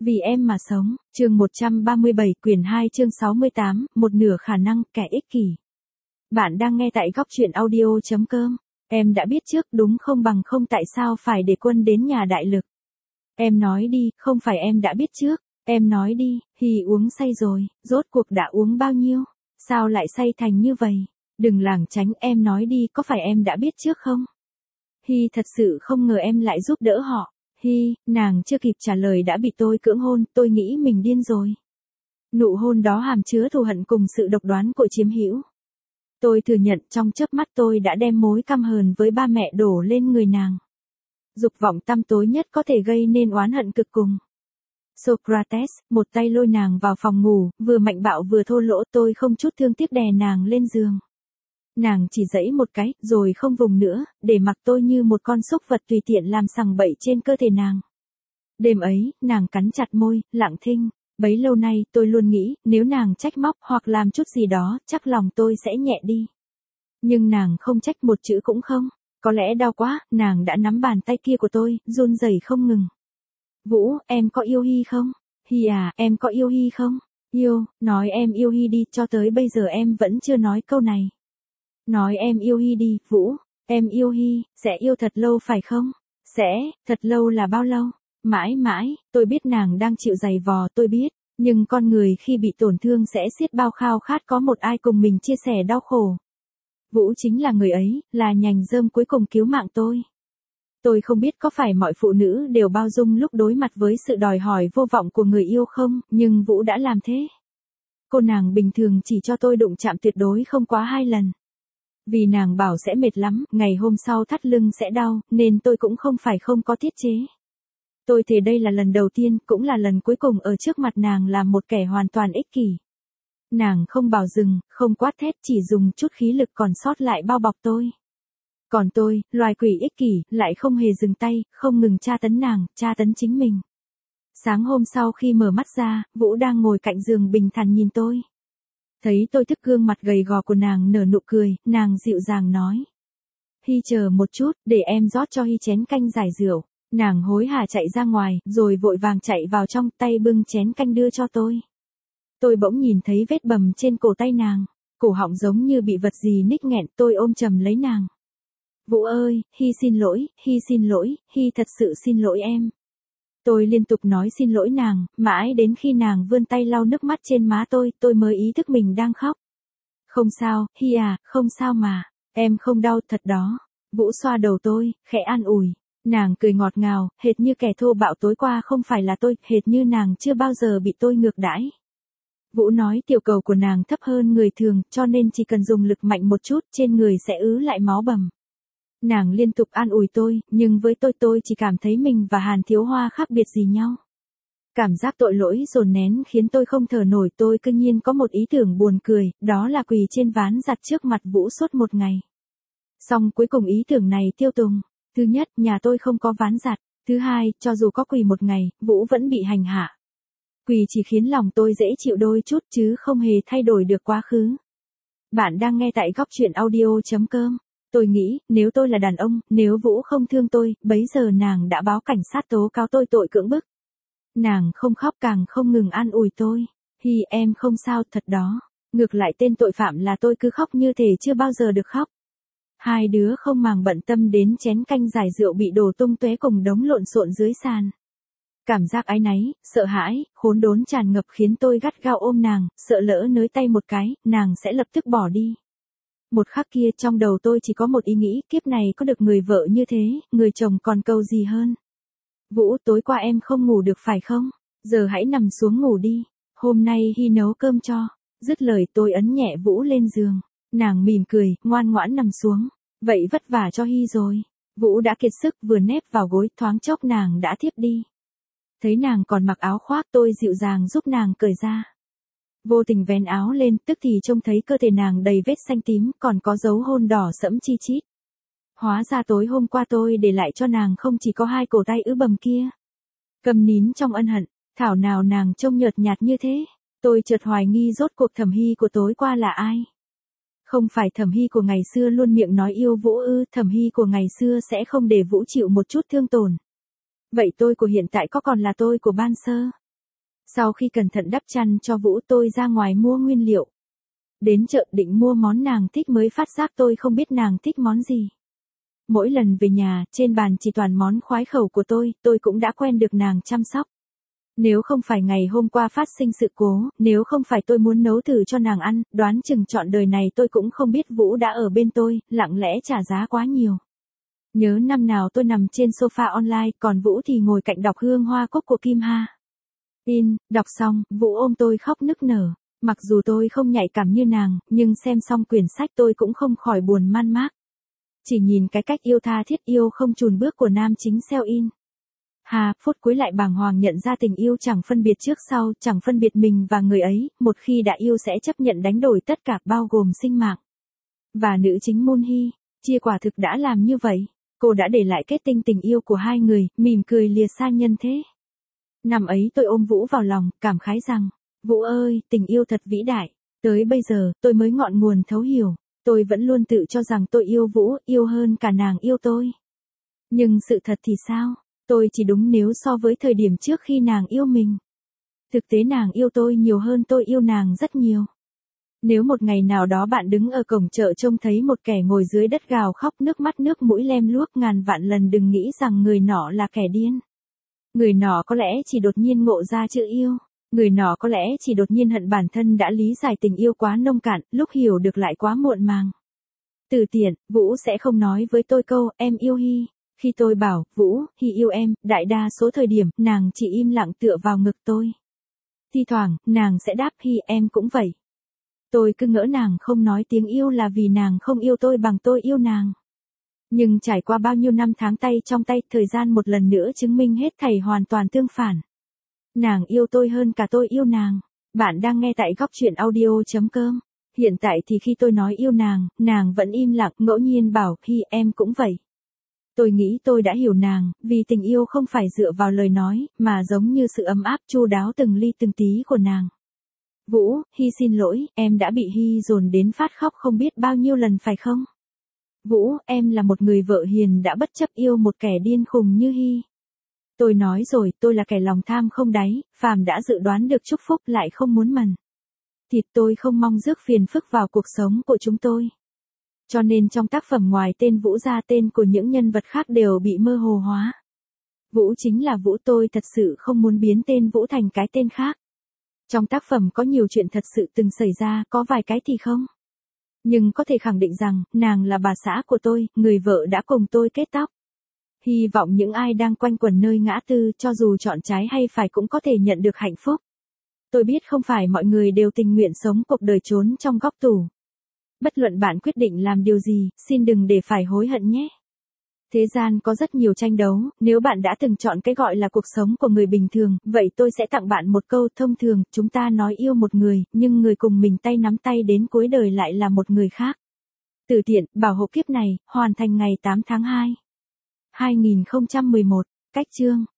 Vì em mà sống, chương 137, quyển 2 chương 68, một nửa khả năng, kẻ ích kỷ. Bạn đang nghe tại góc truyện audio.com. Em đã biết trước đúng không bằng không tại sao phải để Quân đến nhà đại lực. Em nói đi, không phải em đã biết trước, em nói đi, uống say rồi, rốt cuộc đã uống bao nhiêu, sao lại say thành như vậy, đừng lảng tránh em nói đi có phải em đã biết trước không. Thật sự không ngờ em lại giúp đỡ họ. Nàng chưa kịp trả lời đã bị tôi cưỡng hôn, tôi nghĩ mình điên rồi. Nụ hôn đó hàm chứa thù hận cùng sự độc đoán của chiếm hữu. Tôi thừa nhận trong chớp mắt tôi đã đem mối căm hờn với ba mẹ đổ lên người nàng. Dục vọng tăm tối nhất có thể gây nên oán hận cực cùng. Socrates, một tay lôi nàng vào phòng ngủ, vừa mạnh bạo vừa thô lỗ, tôi không chút thương tiếc đè nàng lên giường. Nàng chỉ giãy một cái, rồi không vùng nữa, để mặc tôi như một con súc vật tùy tiện làm sằng bậy trên cơ thể nàng. Đêm ấy, nàng cắn chặt môi, lặng thinh. Bấy lâu nay tôi luôn nghĩ, nếu nàng trách móc hoặc làm chút gì đó, chắc lòng tôi sẽ nhẹ đi. Nhưng nàng không trách một chữ cũng không. Có lẽ đau quá, nàng đã nắm bàn tay kia của tôi, run rẩy không ngừng. Vũ, em có yêu Hy không? Em có yêu Hy không? Yêu, nói em yêu Hy đi, cho tới bây giờ em vẫn chưa nói câu này. Nói em yêu Hy đi, Vũ, em yêu Hy, sẽ yêu thật lâu phải không? Sẽ, thật lâu là bao lâu? Mãi mãi, tôi biết nàng đang chịu giày vò, tôi biết, nhưng con người khi bị tổn thương sẽ xiết bao khao khát có một ai cùng mình chia sẻ đau khổ. Vũ chính là người ấy, là nhành rơm cuối cùng cứu mạng tôi. Tôi không biết có phải mọi phụ nữ đều bao dung lúc đối mặt với sự đòi hỏi vô vọng của người yêu không, nhưng Vũ đã làm thế. Cô nàng bình thường chỉ cho tôi đụng chạm tuyệt đối không quá 2 lần. Vì nàng bảo sẽ mệt lắm, ngày hôm sau thắt lưng sẽ đau, nên tôi cũng không phải không có tiết chế. Tôi thề đây là lần đầu tiên, cũng là lần cuối cùng ở trước mặt nàng là một kẻ hoàn toàn ích kỷ. Nàng không bảo dừng, không quát thét, chỉ dùng chút khí lực còn sót lại bao bọc tôi. Còn tôi, loài quỷ ích kỷ, lại không hề dừng tay, không ngừng tra tấn nàng, tra tấn chính mình. Sáng hôm sau khi mở mắt ra, Vũ đang ngồi cạnh giường bình thản nhìn tôi. Thấy tôi thức gương mặt gầy gò của nàng nở nụ cười, nàng dịu dàng nói. Chờ một chút, để em rót cho Hy chén canh giải rượu. Nàng hối hả chạy ra ngoài, rồi vội vàng chạy vào trong, tay bưng chén canh đưa cho tôi. Tôi bỗng nhìn thấy vết bầm trên cổ tay nàng, cổ họng giống như bị vật gì ních nghẹn, tôi ôm chầm lấy nàng. Vũ ơi, Hy xin lỗi, Hy thật sự xin lỗi em. Tôi liên tục nói xin lỗi nàng, mãi đến khi nàng vươn tay lau nước mắt trên má tôi mới ý thức mình đang khóc. Không sao, Hy không sao mà, em không đau thật đó. Vũ xoa đầu tôi, khẽ an ủi. Nàng cười ngọt ngào, hệt như kẻ thô bạo tối qua không phải là tôi, hệt như nàng chưa bao giờ bị tôi ngược đãi. Vũ nói tiểu cầu của nàng thấp hơn người thường, cho nên chỉ cần dùng lực mạnh một chút, trên người sẽ ứ lại máu bầm. Nàng liên tục an ủi tôi, nhưng với tôi chỉ cảm thấy mình và Hàn Thiếu Hoa khác biệt gì nhau. Cảm giác tội lỗi dồn nén khiến tôi không thở nổi, tôi cứ nhiên có một ý tưởng buồn cười, đó là quỳ trên ván giặt trước mặt Vũ suốt một ngày. Xong cuối cùng ý tưởng này tiêu tùng. Thứ nhất, nhà tôi không có ván giặt. Thứ hai, cho dù có quỳ một ngày, Vũ vẫn bị hành hạ. Quỳ chỉ khiến lòng tôi dễ chịu đôi chút chứ không hề thay đổi được quá khứ. Bạn đang nghe tại góc truyện audio.com. Tôi nghĩ, nếu tôi là đàn ông, nếu Vũ không thương tôi, bấy giờ nàng đã báo cảnh sát tố cáo tôi tội cưỡng bức. Nàng không khóc càng không ngừng an ủi tôi. Em không sao thật đó. Ngược lại tên tội phạm là tôi cứ khóc như thể chưa bao giờ được khóc. Hai đứa không màng bận tâm đến chén canh giải rượu bị đổ tung tóe cùng đống lộn xộn dưới sàn. Cảm giác áy náy, sợ hãi, khốn đốn tràn ngập khiến tôi gắt gao ôm nàng, sợ lỡ nới tay một cái, nàng sẽ lập tức bỏ đi. Một khắc kia trong đầu tôi chỉ có một ý nghĩ, kiếp này có được người vợ như thế, người chồng còn cầu gì hơn. Vũ, tối qua em không ngủ được phải không? Giờ hãy nằm xuống ngủ đi. Hôm nay Hy nấu cơm cho. Dứt lời tôi ấn nhẹ Vũ lên giường. Nàng mỉm cười, ngoan ngoãn nằm xuống. Vậy vất vả cho Hy rồi. Vũ đã kiệt sức vừa nép vào gối, thoáng chốc nàng đã thiếp đi. Thấy nàng còn mặc áo khoác, tôi dịu dàng giúp nàng cởi ra. Vô tình vén áo lên, tức thì trông thấy cơ thể nàng đầy vết xanh tím, còn có dấu hôn đỏ sẫm chi chít. Hóa ra tối hôm qua tôi để lại cho nàng không chỉ có 2 cổ tay ứ bầm kia. Cầm nín trong ân hận, thảo nào nàng trông nhợt nhạt như thế. Tôi chợt hoài nghi rốt cuộc Thẩm Hy của tối qua là ai. Không phải Thẩm Hy của ngày xưa luôn miệng nói yêu Vũ ư, Thẩm Hy của ngày xưa sẽ không để Vũ chịu một chút thương tổn. Vậy tôi của hiện tại có còn là tôi của ban sơ? Sau khi cẩn thận đắp chăn cho Vũ tôi ra ngoài mua nguyên liệu. Đến chợ định mua món nàng thích mới phát giác tôi không biết nàng thích món gì. Mỗi lần về nhà, trên bàn chỉ toàn món khoái khẩu của tôi cũng đã quen được nàng chăm sóc. Nếu không phải ngày hôm qua phát sinh sự cố, nếu không phải tôi muốn nấu thử cho nàng ăn, đoán chừng trọn đời này tôi cũng không biết Vũ đã ở bên tôi, lặng lẽ trả giá quá nhiều. Nhớ năm nào tôi nằm trên sofa online, còn Vũ thì ngồi cạnh đọc Hương Hoa Cúc của Kim Ha. Đọc xong, Vũ ôm tôi khóc nức nở. Mặc dù tôi không nhạy cảm như nàng, nhưng xem xong quyển sách tôi cũng không khỏi buồn man mác. Chỉ nhìn cái cách yêu tha thiết yêu không chùn bước của nam chính Seo-in. Phút cuối lại bàng hoàng nhận ra tình yêu chẳng phân biệt trước sau, chẳng phân biệt mình và người ấy, một khi đã yêu sẽ chấp nhận đánh đổi tất cả bao gồm sinh mạng. Và nữ chính Moon Hee, Chia quả thực đã làm như vậy. Cô đã để lại kết tinh tình yêu của hai người, mỉm cười lìa xa nhân thế. Năm ấy tôi ôm Vũ vào lòng, cảm khái rằng, Vũ ơi, tình yêu thật vĩ đại. Tới bây giờ, tôi mới ngọn nguồn thấu hiểu. Tôi vẫn luôn tự cho rằng tôi yêu Vũ, yêu hơn cả nàng yêu tôi. Nhưng sự thật thì sao? Tôi chỉ đúng nếu so với thời điểm trước khi nàng yêu mình. Thực tế nàng yêu tôi nhiều hơn tôi yêu nàng rất nhiều. Nếu một ngày nào đó bạn đứng ở cổng chợ trông thấy một kẻ ngồi dưới đất gào khóc nước mắt nước mũi lem luốc, ngàn vạn lần đừng nghĩ rằng người nọ là kẻ điên. Người nọ có lẽ chỉ đột nhiên ngộ ra chữ yêu. Người nọ có lẽ chỉ đột nhiên hận bản thân đã lý giải tình yêu quá nông cạn, lúc hiểu được lại quá muộn màng. Từ tiện, Vũ sẽ không nói với tôi câu, em yêu Hy. Khi tôi bảo, Vũ, Hy yêu em, đại đa số thời điểm, nàng chỉ im lặng tựa vào ngực tôi. Thi thoảng, nàng sẽ đáp Hy, em cũng vậy. Tôi cứ ngỡ nàng không nói tiếng yêu là vì nàng không yêu tôi bằng tôi yêu nàng. Nhưng trải qua bao nhiêu năm tháng tay trong tay, thời gian một lần nữa chứng minh hết thảy hoàn toàn tương phản. Nàng yêu tôi hơn cả tôi yêu nàng. Bạn đang nghe tại góc truyện audio.com. Hiện tại thì khi tôi nói yêu nàng vẫn im lặng, ngẫu nhiên bảo, Hy, em cũng vậy. Tôi nghĩ tôi đã hiểu nàng, vì tình yêu không phải dựa vào lời nói, mà giống như sự ấm áp chu đáo từng ly từng tí của nàng. Vũ, Hy xin lỗi, em đã bị Hy dồn đến phát khóc không biết bao nhiêu lần phải không? Vũ, em là một người vợ hiền đã bất chấp yêu một kẻ điên khùng như Hy. Tôi nói rồi, tôi là kẻ lòng tham không đáy, phàm đã dự đoán được chúc phúc lại không muốn mần thịt, tôi không mong rước phiền phức vào cuộc sống của chúng tôi. Cho nên trong tác phẩm ngoài tên Vũ ra, tên của những nhân vật khác đều bị mơ hồ hóa. Vũ chính là Vũ, tôi thật sự không muốn biến tên Vũ thành cái tên khác. Trong tác phẩm có nhiều chuyện thật sự từng xảy ra, có vài cái thì không. Nhưng có thể khẳng định rằng, nàng là bà xã của tôi, người vợ đã cùng tôi kết tóc. Hy vọng những ai đang quanh quẩn nơi ngã tư, cho dù chọn trái hay phải cũng có thể nhận được hạnh phúc. Tôi biết không phải mọi người đều tình nguyện sống cuộc đời trốn trong góc tủ. Bất luận bạn quyết định làm điều gì, xin đừng để phải hối hận nhé. Thế gian có rất nhiều tranh đấu, nếu bạn đã từng chọn cái gọi là cuộc sống của người bình thường, vậy tôi sẽ tặng bạn một câu thông thường, chúng ta nói yêu một người, nhưng người cùng mình tay nắm tay đến cuối đời lại là một người khác. Từ tiện, bảo hộ kiếp này, hoàn thành ngày 8 tháng 2. 2011, cách chương.